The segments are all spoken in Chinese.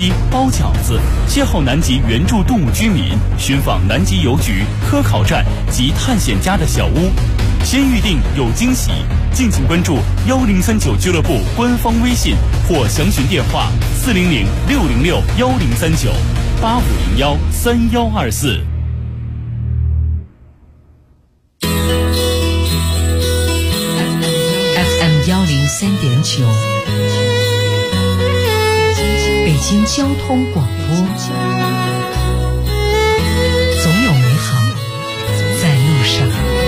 一、包饺子，邂逅南极原住动物居民，寻访南极邮局、科考站及探险家的小屋。先预定有惊喜，敬请关注1039俱乐部官方微信或详询电话400-606-1039-8501-3124。 FM103.9，北京交通广播，总有美好在路上。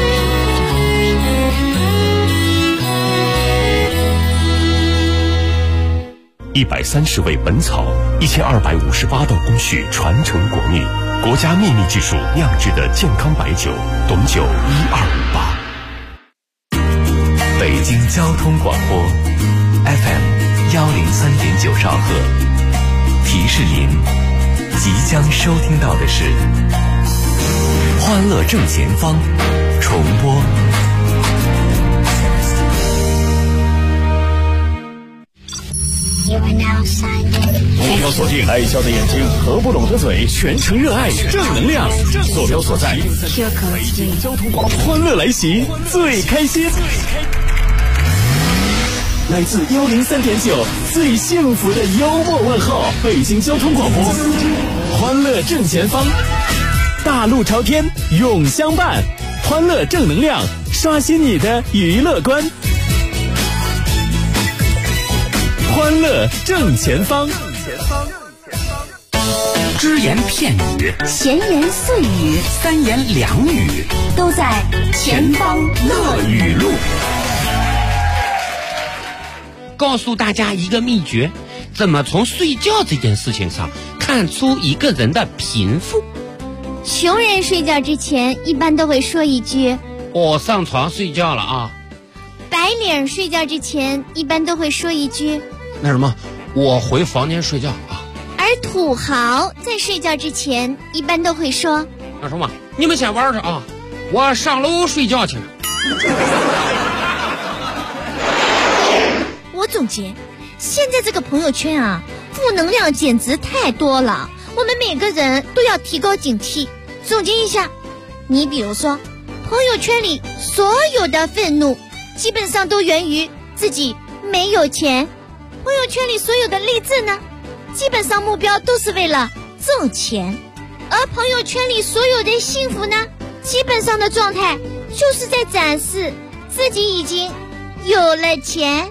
130味本草，1258道工序传承国秘，国家秘密技术酿制的健康白酒，董酒1258。 北京交通广播 FM103.9兆赫，提示您即将收听到的是欢乐正前方重播。 目标锁定爱笑的眼睛和不拢的嘴，全程热爱正能量。坐标所在北京交通广播，欢乐来袭，最开心。来自103.9最幸福的幽默问候，北京交通广播，欢乐正前方，大路朝天永相伴，欢乐正能量，刷新你的娱乐观。欢乐正前方， 只言片语， 闲言碎语， 三言两语， 都在前方乐语录。 告诉大家一个秘诀，怎么从睡觉这件事情上看出一个人的贫富。 穷人睡觉之前一般都会说一句：“ 我上床睡觉了啊。” 白领睡觉之前一般都会说一句：“ 那什么，我回房间睡觉啊。” 而土豪在睡觉之前一般都会说：“ 那什么，你们先玩着啊，我上楼睡觉去了。” 我总结，现在这个朋友圈啊，负能量简直太多了，我们每个人都要提高警惕。总结一下，你比如说，朋友圈里所有的愤怒基本上都源于自己没有钱，朋友圈里所有的励志呢，基本上目标都是为了挣钱，而朋友圈里所有的幸福呢，基本上的状态就是在展示自己已经有了钱。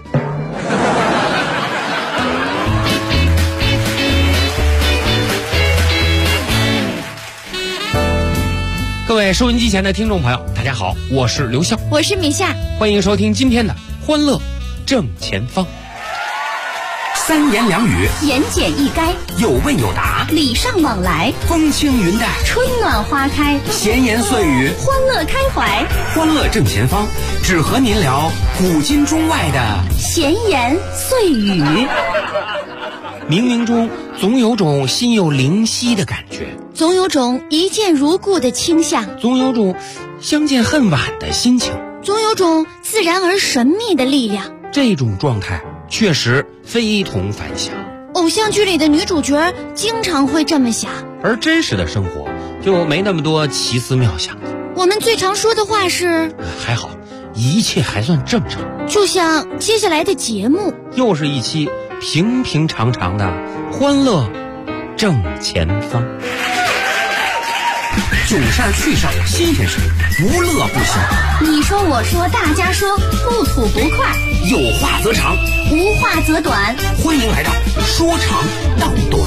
各位收音机前的听众朋友，大家好，我是刘笑， 我是米夏， 欢迎收听今天的欢乐正前方。三言两语， 言简意赅， 有问有答， 礼尚往来， 风轻云淡， 春暖花开， 闲言碎语， 欢乐开怀。 欢乐正前方，只和您聊古今中外的闲言碎语。 冥冥中总有种心有灵犀的感觉， 总有种一见如故的倾向， 总有种相见恨晚的心情， 总有种自然而神秘的力量。 这种状态确实非同凡响。 偶像剧里的女主角经常会这么想， 而真实的生活就没那么多奇思妙想的。 我们最常说的话是还好，一切还算正常。 就像接下来的节目， 又是一期平平常常的欢乐正前方。九善去上新鲜事，无乐不消。 你说我说大家说，不吐不快， 有话则长， 无话则短。 欢迎来到说长道短。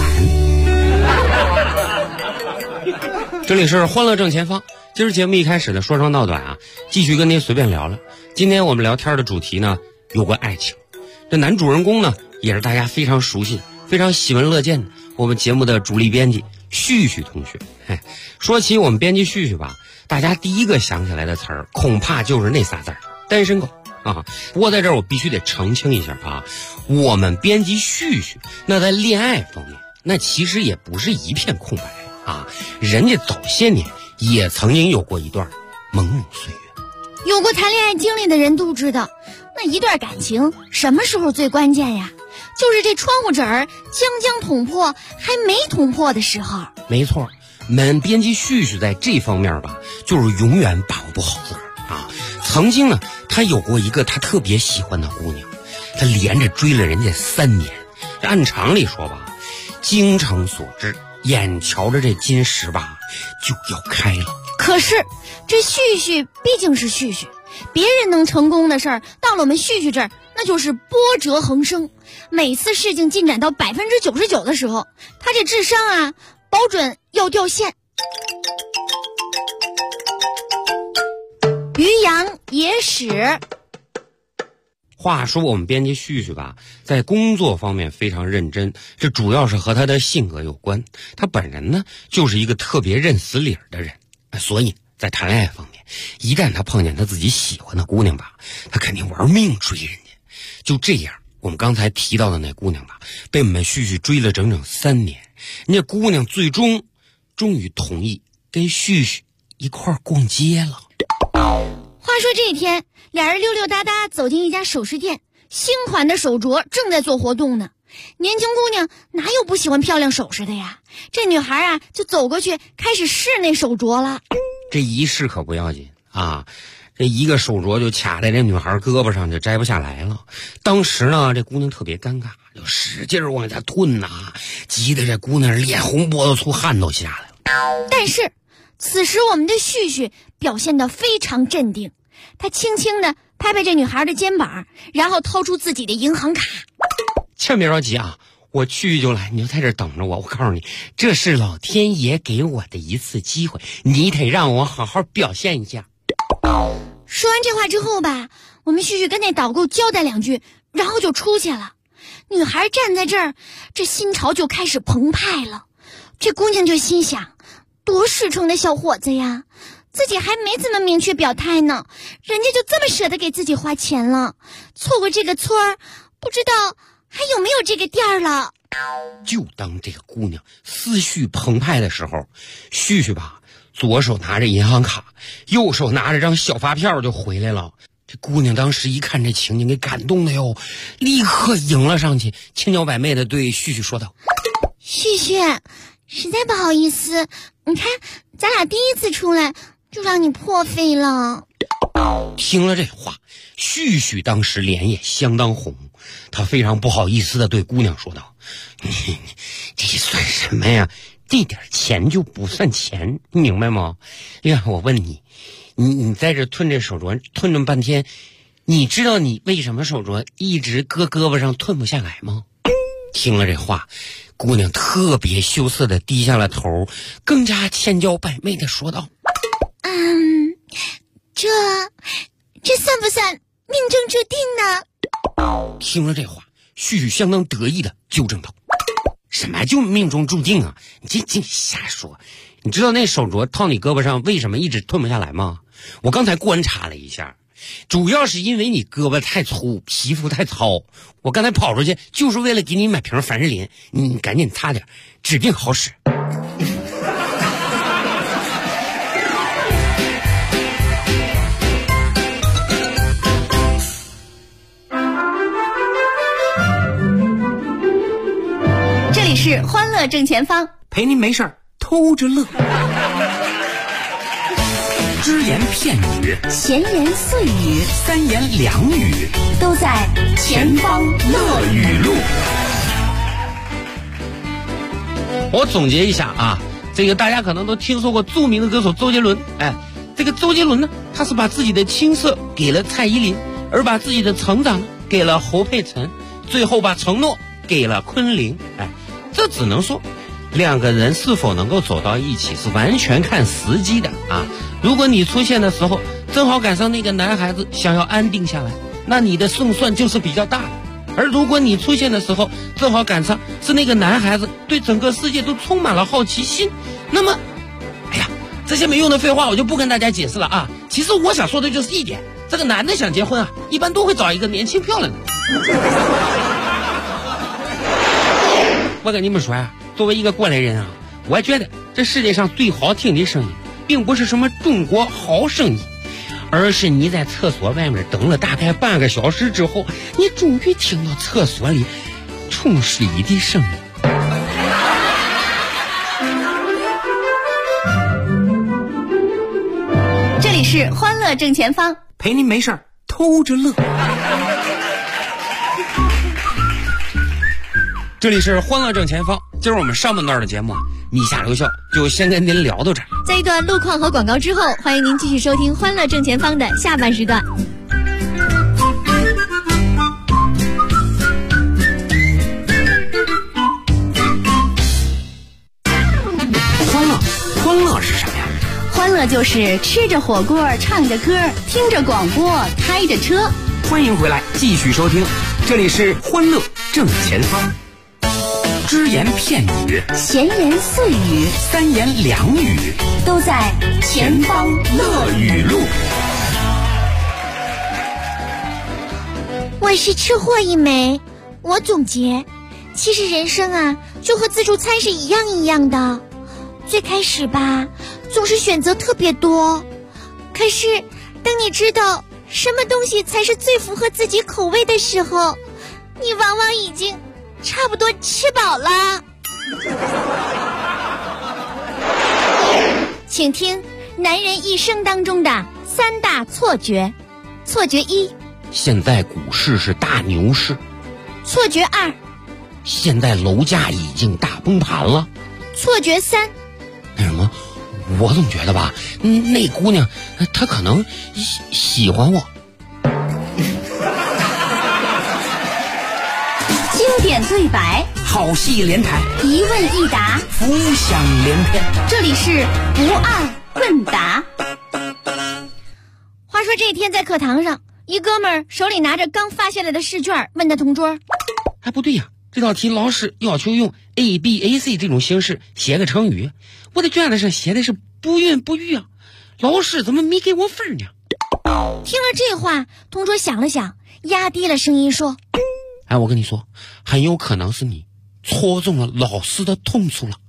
这里是欢乐正前方。今儿节目一开始的说长道短啊，继续跟您随便聊了。今天我们聊天的主题呢，有关爱情。这男主人公呢，也是大家非常熟悉的、非常喜闻乐见的我们节目的主力编辑旭旭同学。说起我们编辑旭旭吧，大家第一个想起来的词儿恐怕就是那仨字儿，单身狗啊。不过在这儿我必须得澄清一下啊，我们编辑旭旭那在恋爱方面那其实也不是一片空白啊，人家早些年也曾经有过一段朦胧岁月。 有过谈恋爱经历的人都知道，那一段感情什么时候最关键呀？ 就是这窗户纸儿将捅破还没捅破的时候。 没错，本编辑旭旭在这方面吧，就是永远把握不好自个儿啊。曾经呢，他有过一个他特别喜欢的姑娘，他连着追了人家3年。按常理说吧，精诚所至，眼瞧着这金石吧就要开了。 可是这旭旭毕竟是旭旭，别人能成功的事儿，到了我们旭旭这儿，那就是波折横生。每次事情进展到99%的时候，他这智商啊，保准要掉线。于洋野史。 话说我们编辑旭旭吧，在工作方面非常认真，这主要是和他的性格有关。他本人呢，就是一个特别认死理儿的人，所以在谈恋爱方面，一旦他碰见他自己喜欢的姑娘吧，他肯定玩命追人家。就这样，我们刚才提到的那姑娘吧，被我们旭旭追了整整3年，人家姑娘终于同意跟旭旭一块儿逛街了。 话说这一天，俩人溜溜达达走进一家首饰店，新款的手镯正在做活动呢。年轻姑娘哪有不喜欢漂亮首饰的呀？这女孩啊，就走过去开始试那手镯了。 这一试可不要紧啊，这一个手镯就卡在这女孩胳膊上，就摘不下来了。当时呢，这姑娘特别尴尬，就使劲往下吞呐，急得这姑娘脸红脖子粗，汗都下来了。 但是此时我们的旭旭表现得非常镇定，他轻轻地拍拍这女孩的肩膀，然后掏出自己的银行卡。 先别着急啊，我去就来，你就在这等着我。我告诉你，这是老天爷给我的一次机会，你得让我好好表现一下。 说完这话之后吧，我们旭旭跟那导购交代2句，然后就出去了。女孩站在这儿，这心潮就开始澎湃了。这姑娘就心想，多实诚的小伙子呀，自己还没怎么明确表态呢，人家就这么舍得给自己花钱了，错过这个村儿，不知道还有没有这个店儿了。 就当这个姑娘思绪澎湃的时候，旭旭吧，左手拿着银行卡，右手拿着张小发票就回来了。这姑娘当时一看这情景，给感动的哟，立刻迎了上去，千娇百媚的对旭旭说道： 旭旭，实在不好意思，你看咱俩第一次出来就让你破费了。 听了这话，旭旭当时脸也相当红，他非常不好意思的对姑娘说道：这算什么呀，这点钱就不算钱，你明白吗？呀，我问你，你在这吞这手镯吞这么半天，你知道你为什么手镯一直搁胳膊上吞不下来吗？听了这话，姑娘特别羞涩的低下了头，更加千娇百媚的说道： 这算不算命中注定呢？ 听了这话，旭旭相当得意的纠正道：什么就命中注定啊，你这瞎说。你知道那手镯套你胳膊上为什么一直吞不下来吗？我刚才观察了一下，主要是因为你胳膊太粗，皮肤太糙。我刚才跑出去就是为了给你买瓶凡士林，你赶紧擦点，指定好使。 这里是欢乐正前方， 陪您没事儿偷着乐。只言片语， 闲言碎语， 三言两语， 都在前方乐语录。 我总结一下啊，这个大家可能都听说过著名的歌手周杰伦。这个周杰伦呢，他是把自己的青涩给了蔡依林，而把自己的成长给了侯佩岑，最后把承诺给了昆凌。这只能说两个人是否能够走到一起是完全看时机的啊。如果你出现的时候正好赶上那个男孩子想要安定下来，那你的胜算就是比较大的。而如果你出现的时候正好赶上是那个男孩子对整个世界都充满了好奇心，那么这些没用的废话我就不跟大家解释了啊。其实我想说的就是一点，这个男的想结婚啊，一般都会找一个年轻漂亮的。我跟你们说作为一个过来人啊，我觉得这世界上最好听的声音并不是什么中国好声音，而是你在厕所外面等了大概半个小时之后，你终于听到厕所里冲水的声音。 这里是欢乐正前方， 陪您没事儿偷着乐。这里是欢乐正前方，今儿我们上半段的节目你下留校就先跟您聊到这儿。 在一段路况和广告之后，欢迎您继续收听欢乐正前方的下半时段。 欢乐是什么呀？ 欢乐就是吃着火锅，唱着歌，听着广播，开着车。 欢迎回来，继续收听，这里是欢乐正前方。只言片语， 闲言碎语， 三言两语， 都在前方乐语录。 我是吃货一枚，我总结，其实人生啊，就和自助餐是一样的。最开始吧，总是选择特别多，可是当你知道什么东西才是最符合自己口味的时候，你往往已经差不多吃饱了。请听男人一生当中的3大错觉。错觉1， 现在股市是大牛市。 错觉2， 现在楼价已经大崩盘了。 错觉3， 那什么，我总觉得吧，那姑娘她可能喜欢我。 经典对白， 好戏连台， 一问一答， 浮想联翩。 这里是不二问答。 话说这一天在课堂上，一哥们儿手里拿着刚发下来的试卷，问他同桌： 哎，不对呀，这道题老师要求用 A、B、A、C 这种形式写个成语，我的卷子上写的是不孕不育啊，老师怎么没给我分呢？ 听了这话，同桌想了想，压低了声音说： 哎，我跟你说，很有可能是你戳中了老师的痛处了。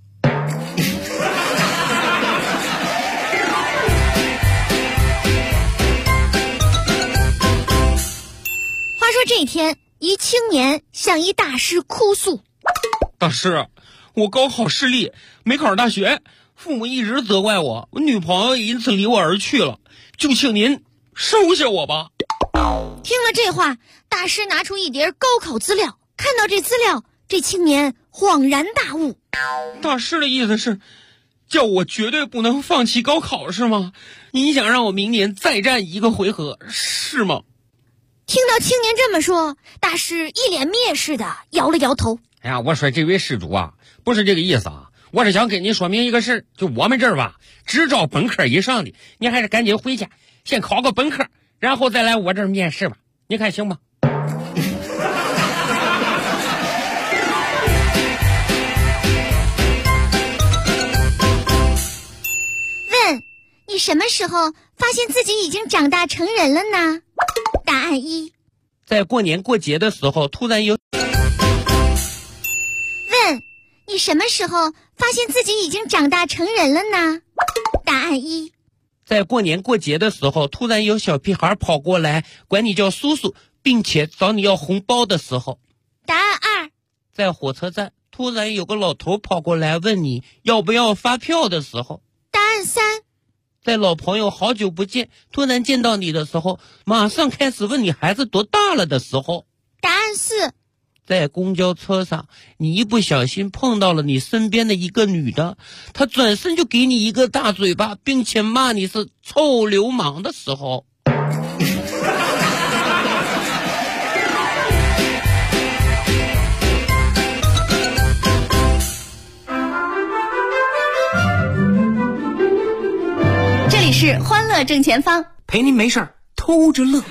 话说这一天，一青年向一大师哭诉： 大师，我高考失利，没考上大学，父母一直责怪我，我女朋友因此离我而去了，就请您收下我吧。 听了这话，大师拿出一叠高考资料，看到这资料，这青年恍然大悟。 大师的意思是叫我绝对不能放弃高考是吗？你想让我明年再战一个回合是吗？ 听到青年这么说，大师一脸蔑视的摇了摇头。 哎呀，我说这位施主啊，不是这个意思啊，我是想跟您说明一个事儿，就我们这儿吧，只招本科以上的，你还是赶紧回家先考个本科，然后再来我这儿面试吧，你看行吗？ 问：你什么时候发现自己已经长大成人了呢？答案1： 在过年过节的时候突然有。 问：你什么时候发现自己已经长大成人了呢？答案1： 在过年过节的时候突然有小屁孩跑过来管你叫叔叔，并且找你要红包的时候。 答案2： 在火车站突然有个老头跑过来问你要不要发票的时候。 答案3： 在老朋友好久不见突然见到你的时候，马上开始问你孩子多大了的时候。 答案4： 在公交车上，你一不小心碰到了你身边的一个女的，她转身就给你一个大嘴巴，并且骂你是臭流氓的时候。 这里是欢乐正前方， 陪您没事儿偷着乐。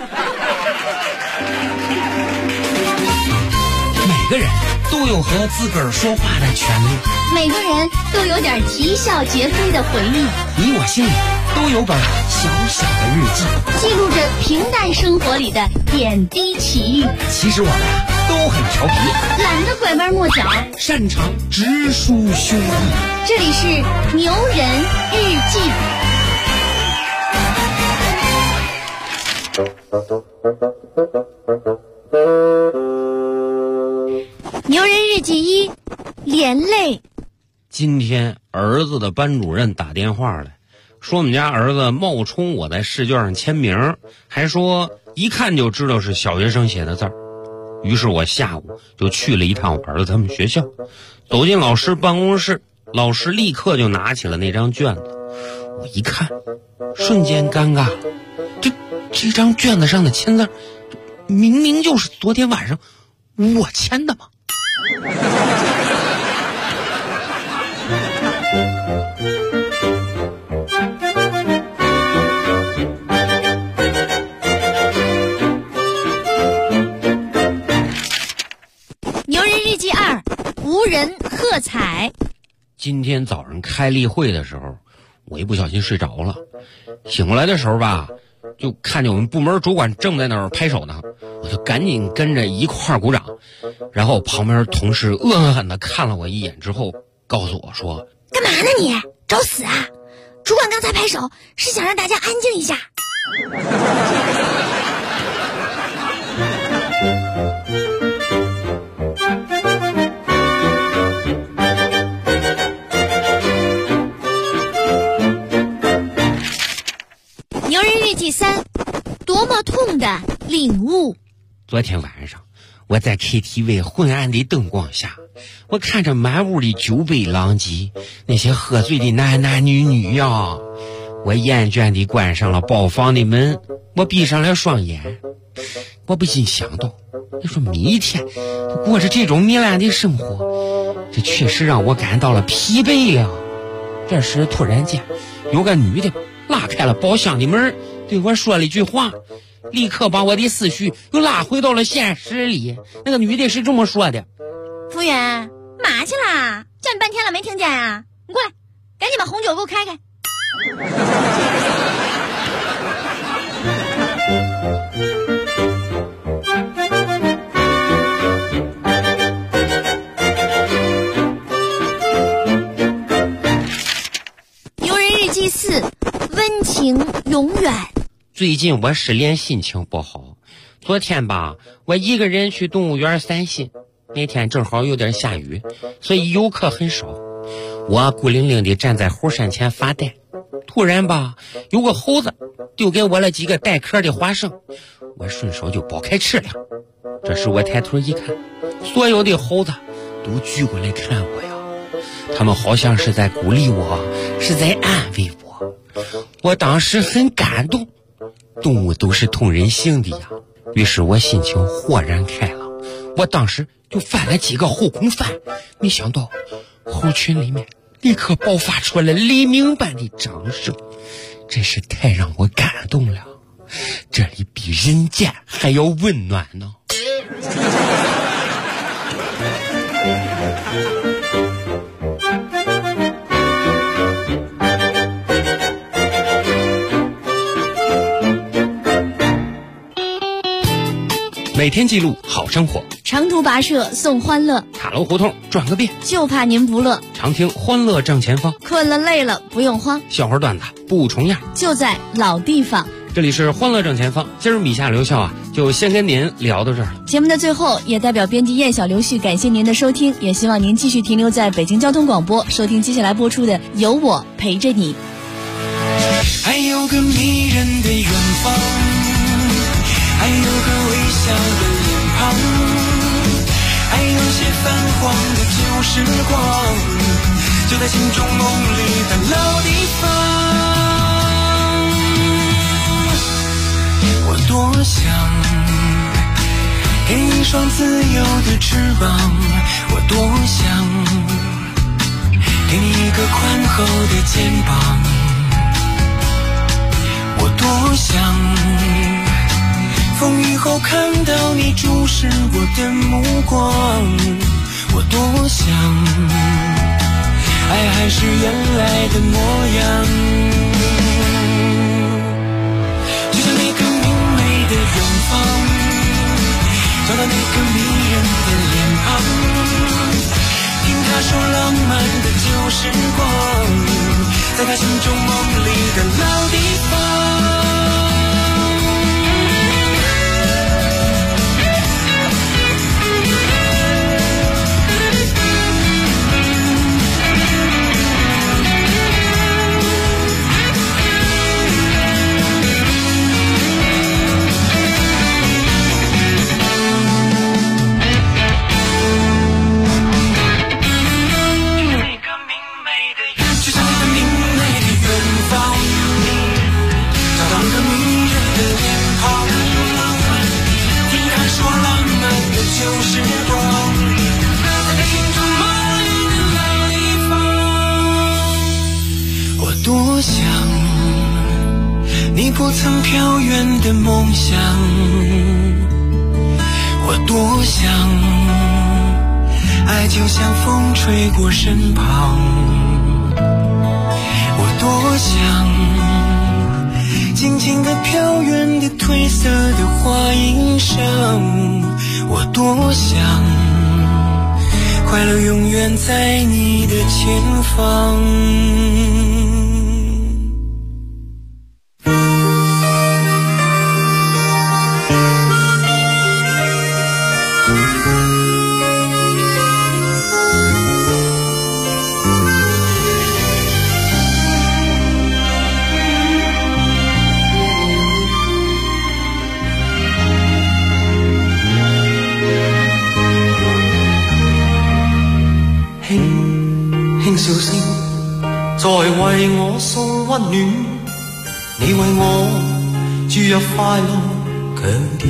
每个人都有和自个儿说话的权利， 每个人都有点啼笑皆非的回忆， 你我心里都有本小小的日记， 记录着平淡生活里的点滴奇遇。 其实我们都很调皮， 懒得拐弯抹角， 擅长直抒胸臆。 这里是牛人日记。 牛人日记1，连累。 今天儿子的班主任打电话来，说我们家儿子冒充我在试卷上签名，还说一看就知道是小学生写的字儿。于是我下午就去了一趟我儿子他们学校，走进老师办公室，老师立刻就拿起了那张卷子。我一看，瞬间尴尬了，这张卷子上的签字明明就是昨天晚上我签的嘛。 牛人日记2，无人喝彩。 今天早上开例会的时候，我一不小心睡着了，醒过来的时候吧，就看见我们部门主管正在那儿拍手呢，我就赶紧跟着一块儿鼓掌。然后旁边同事恶狠地看了我一眼之后，告诉我说：“ 干嘛呢你？找死啊！主管刚才拍手是想让大家安静一下。”牛人日记3，多么痛的领悟。 昨天晚上我在 KTV 昏暗的灯光下，我看着满屋的酒杯狼藉，那些喝醉的男男女女呀，我厌倦地关上了包房的门，我闭上了双眼。我不禁想到，你说每一天过着这种糜烂的生活，这确实让我感到了疲惫呀。这时突然间有个女的拉开了包厢的门，对我说了一句话，立刻把我的思绪又拉回到了现实里。那个女的是这么说的：“ 服务员，嘛去啦？叫你半天了没听见啊？你过来，赶紧把红酒给我开开。”牛人日记4，温情永远。 最近我失恋，心情不好。昨天吧，我一个人去动物园散心，那天正好有点下雨，所以游客很少。我孤零零地站在猴山前发呆，突然吧，有个猴子丢给我了几个带壳的花生，我顺手就剥开吃了。这时我抬头一看，所有的猴子都聚过来看我呀，他们好像是在鼓励我，是在安慰我。我当时很感动，动物都是通人性的呀。于是我心情豁然开朗，我当时就翻了几个后空翻，没想到猴群里面立刻爆发出了黎明般的掌声，真是太让我感动了，这里比人间还要温暖呢。每天记录好生活， 长途跋涉送欢乐， 塔楼胡同转个遍， 就怕您不乐。 常听欢乐正前方， 困了累了不用慌， 笑话段子不重样， 就在老地方。 这里是欢乐正前方，今儿米夏刘笑啊，就先跟您聊到这儿了。 节目的最后，也代表编辑燕小刘旭感谢您的收听，也希望您继续停留在北京交通广播，收听接下来播出的《有我陪着你》。 还有个迷人的远方，还有个微笑的脸庞，还有些泛黄的旧时光，就在心中梦里的老地方。我多想给你一双自由的翅膀，我多想给你一个宽厚的肩膀，我多想风雨后看到你注视我的目光，我多想爱还是原来的模样，就像那个明媚的远方，找到那个迷人的脸庞，听他说浪漫的旧时光，在他心中梦里的老地方。 不曾飘远的梦想，我多想爱就像风吹过身旁，我多想静静地飘远的褪色的花衣裳，我多想快乐永远在你的前方。輕笑聲在為我送溫暖，你為我注入快樂強電。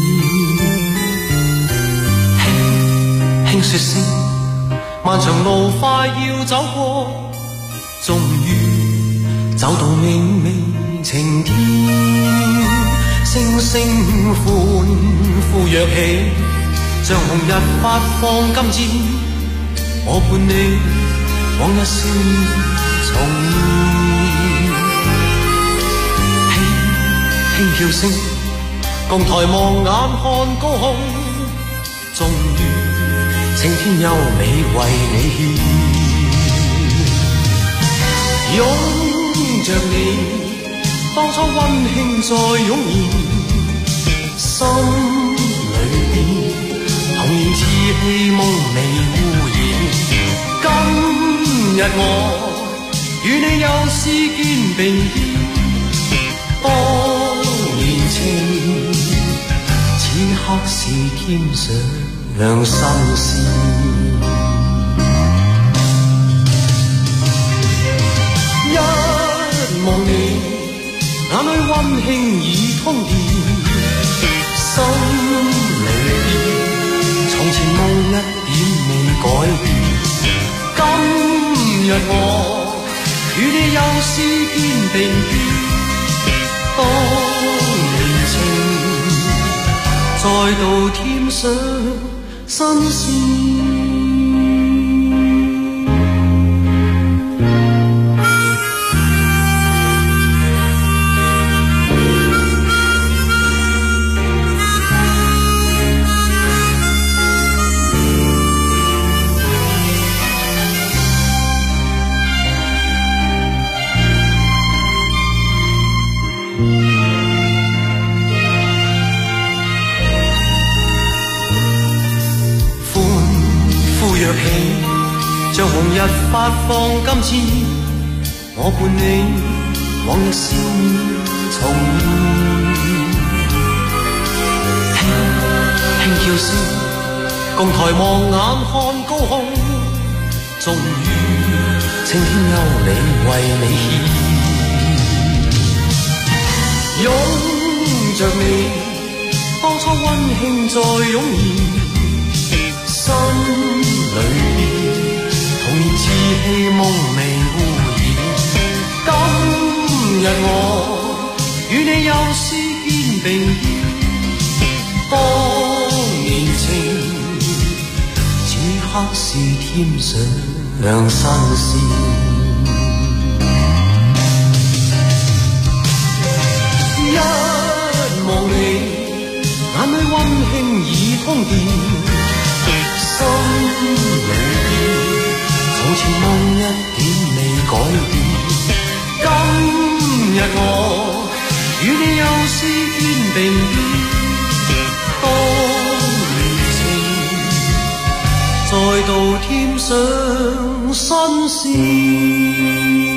輕說聲漫長路快要走過，終於走到明媚晴天，星星歡呼躍起，像紅日發放金箭，我伴你往日少年重現，輕叫聲共抬望眼看高空，終於青天優美為你獻，擁着你當初溫馨再湧現，心裏邊童年稚氣夢未污染。今日我與你又是肩並肩，當年情此刻是添上新鮮。一望你眼裏溫馨已通電，心裏邊從前夢一點未改變。今日我與你又是肩並肩，當年情再度添上新鮮。像紅日發放金箭，我伴你往日少年重現，輕叫聲共抬望眼看高空，終於青天優美為你獻，擁着你當初溫馨再湧現，心裏邊童年稚氣夢未污染。今日我與你又是肩並肩，當年情此刻是添上新鮮。一望你眼裏溫馨已通電，心裏邊從前夢一點未改變。今日我與你又是肩並肩，當年情再度添上新鮮。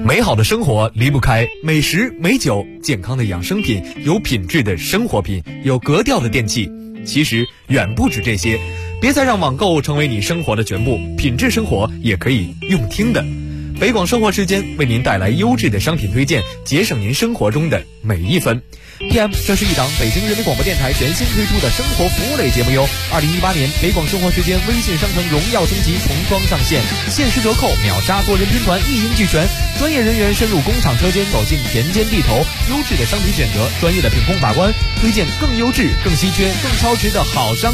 美好的生活离不开美食美酒，健康的养生品，有品质的生活品，有格调的电器。其实远不止这些，别再让网购成为你生活的全部，品质生活也可以用听的。北广生活时间为您带来优质的商品推荐，节省您生活中的每一分。PM， 这是一档北京人民广播电台全新推出的生活服务类节目哟。2018年北广生活时间微信商城荣耀升级，重装上线，限时折扣，秒杀多人拼团，一应俱全。专业人员深入工厂车间，走进田间地头，优质的商品选择，专业的品控把关，推荐更优质、更稀缺、更超值的好商